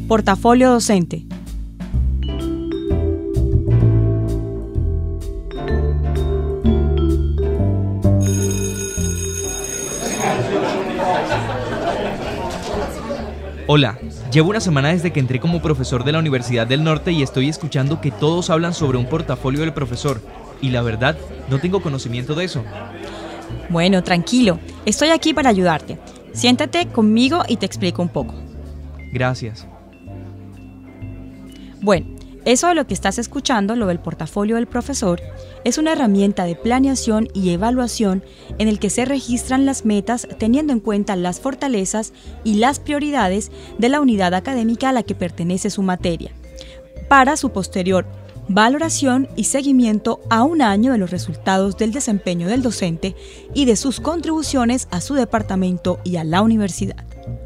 Portafolio docente. Hola, llevo una semana desde que entré como profesor de la Universidad del Norte y estoy escuchando que todos hablan sobre un portafolio del profesor. Y la verdad, no tengo conocimiento de eso. Bueno, tranquilo, estoy aquí para ayudarte. Siéntate conmigo y te explico un poco. Gracias. Bueno, eso de lo que estás escuchando, lo del portafolio del profesor, es una herramienta de planeación y evaluación en el que se registran las metas teniendo en cuenta las fortalezas y las prioridades de la unidad académica a la que pertenece su materia, para su posterior valoración y seguimiento a un año de los resultados del desempeño del docente y de sus contribuciones a su departamento y a la universidad.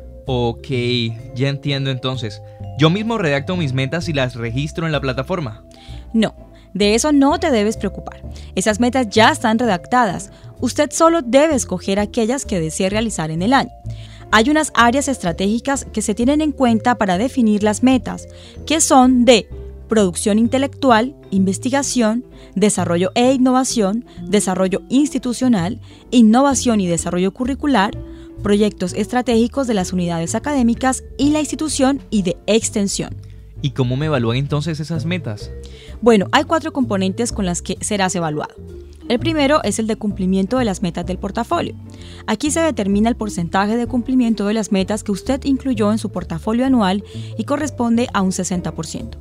Ok, ya entiendo entonces. ¿Yo mismo redacto mis metas y las registro en la plataforma? No, de eso no te debes preocupar. Esas metas ya están redactadas. Usted solo debe escoger aquellas que desee realizar en el año. Hay unas áreas estratégicas que se tienen en cuenta para definir las metas, que son de producción intelectual, investigación, desarrollo e innovación, desarrollo institucional, innovación y desarrollo curricular, proyectos estratégicos de las unidades académicas y la institución y de extensión. ¿Y cómo me evalúan entonces esas metas? Bueno, hay 4 componentes con las que serás evaluado. El primero es el de cumplimiento de las metas del portafolio. Aquí se determina el porcentaje de cumplimiento de las metas que usted incluyó en su portafolio anual y corresponde a un 60%.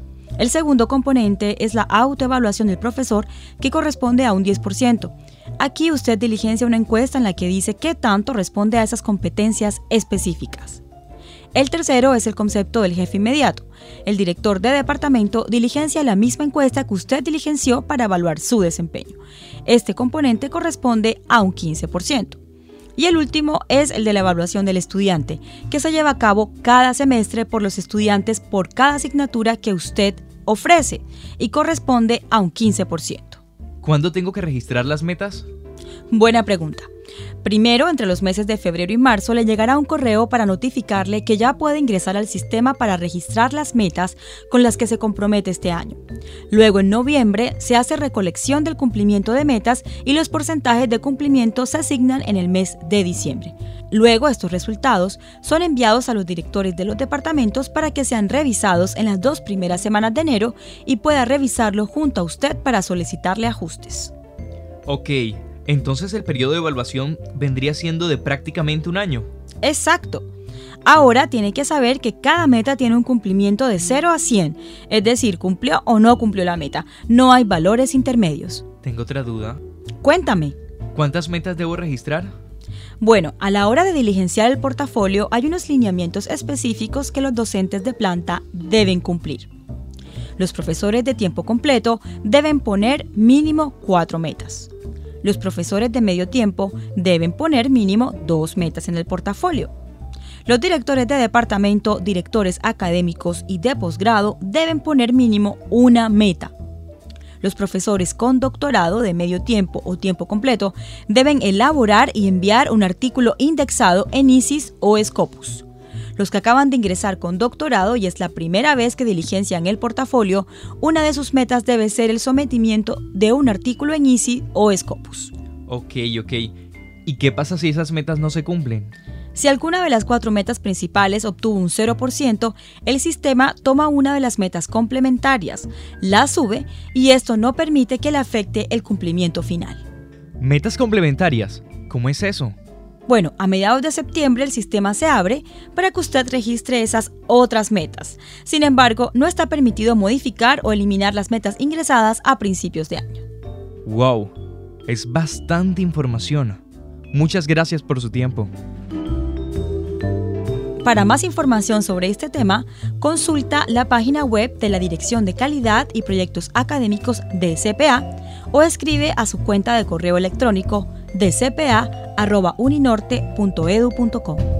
El segundo componente es la autoevaluación del profesor, que corresponde a un 10%. Aquí usted diligencia una encuesta en la que dice qué tanto responde a esas competencias específicas. El tercero es el concepto del jefe inmediato. El director de departamento diligencia la misma encuesta que usted diligenció para evaluar su desempeño. Este componente corresponde a un 15%. Y el último es el de la evaluación del estudiante, que se lleva a cabo cada semestre por los estudiantes por cada asignatura que usted ofrece y corresponde a un 15%. ¿Cuándo tengo que registrar las metas? Buena pregunta. Primero, entre los meses de febrero y marzo, le llegará un correo para notificarle que ya puede ingresar al sistema para registrar las metas con las que se compromete este año. Luego, en noviembre, se hace recolección del cumplimiento de metas y los porcentajes de cumplimiento se asignan en el mes de diciembre. Luego, estos resultados son enviados a los directores de los departamentos para que sean revisados en las 2 primeras semanas de enero y pueda revisarlo junto a usted para solicitarle ajustes. Ok, entonces el periodo de evaluación vendría siendo de prácticamente un año. Exacto. Ahora tiene que saber que cada meta tiene un cumplimiento de 0 a 100, es decir, cumplió o no cumplió la meta. No hay valores intermedios. Tengo otra duda. Cuéntame. ¿Cuántas metas debo registrar? Bueno, a la hora de diligenciar el portafolio hay unos lineamientos específicos que los docentes de planta deben cumplir. Los profesores de tiempo completo deben poner mínimo 4 metas. Los profesores de medio tiempo deben poner mínimo 2 metas en el portafolio. Los directores de departamento, directores académicos y de posgrado deben poner mínimo 1 meta. Los profesores con doctorado de medio tiempo o tiempo completo deben elaborar y enviar un artículo indexado en ISIS o Scopus. Los que acaban de ingresar con doctorado y es la primera vez que diligencian el portafolio, una de sus metas debe ser el sometimiento de un artículo en ISIS o Scopus. Ok. ¿Y qué pasa si esas metas no se cumplen? Si alguna de las 4 metas principales obtuvo un 0%, el sistema toma una de las metas complementarias, la sube y esto no permite que le afecte el cumplimiento final. ¿Metas complementarias? ¿Cómo es eso? Bueno, a mediados de septiembre el sistema se abre para que usted registre esas otras metas. Sin embargo, no está permitido modificar o eliminar las metas ingresadas a principios de año. ¡Wow! Es bastante información. Muchas gracias por su tiempo. Para más información sobre este tema, consulta la página web de la Dirección de Calidad y Proyectos Académicos de CPA o escribe a su cuenta de correo electrónico dcpa@uninorte.edu.co.